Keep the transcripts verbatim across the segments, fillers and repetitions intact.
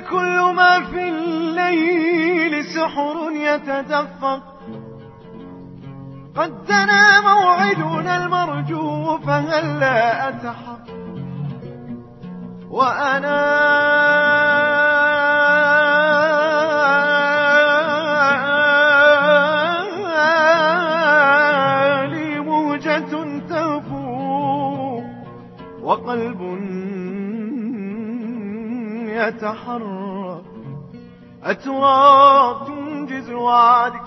كل ما في الليل سحر يتدفق. قد دنا موعدنا المرجو فهلا أتحق. وأنا لي موجة تفوق وقلب يتحرك. أترى تنجز وعدك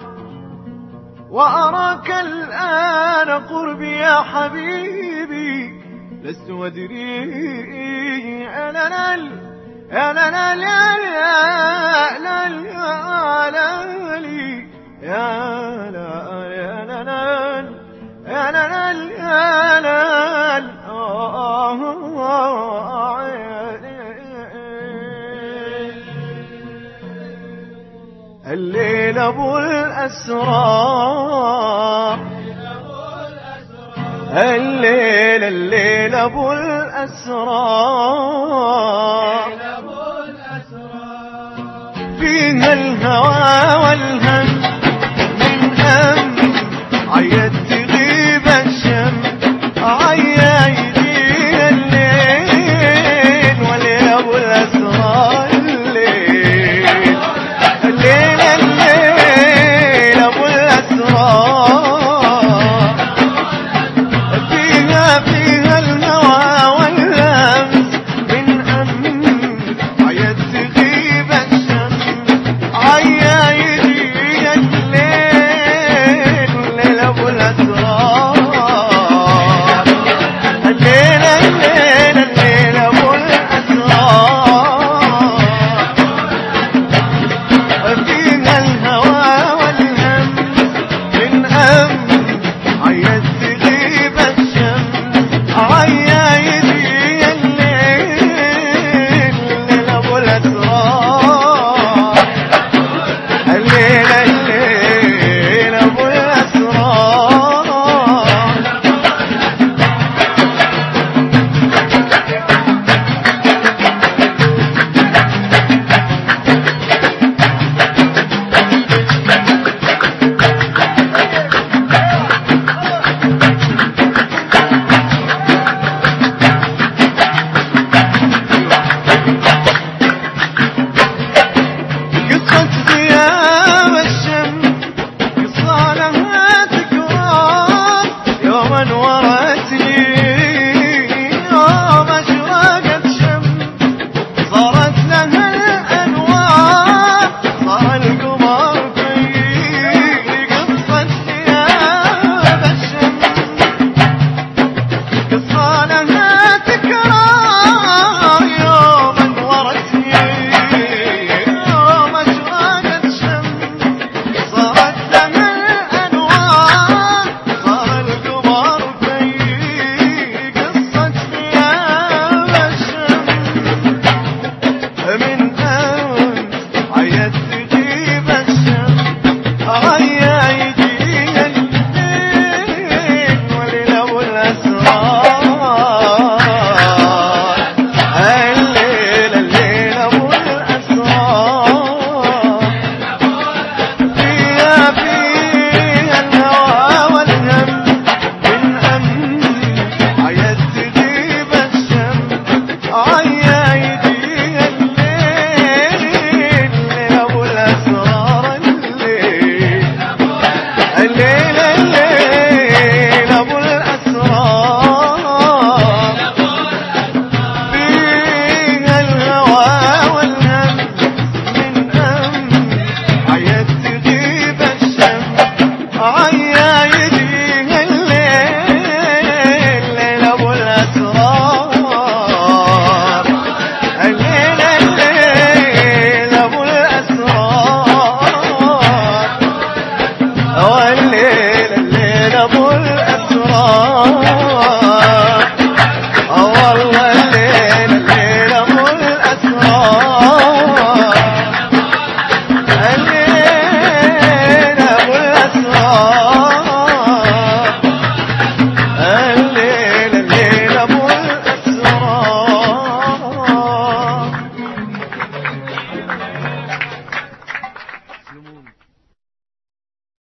وأراك الآن قربي يا حبيبي. لست أدري يا لال يا لال يا لال يا لال يا لال يا لال يا لال. الليل أبو الأسرار، الليل الليل أبو الأسرار، فيها الهوى والهوى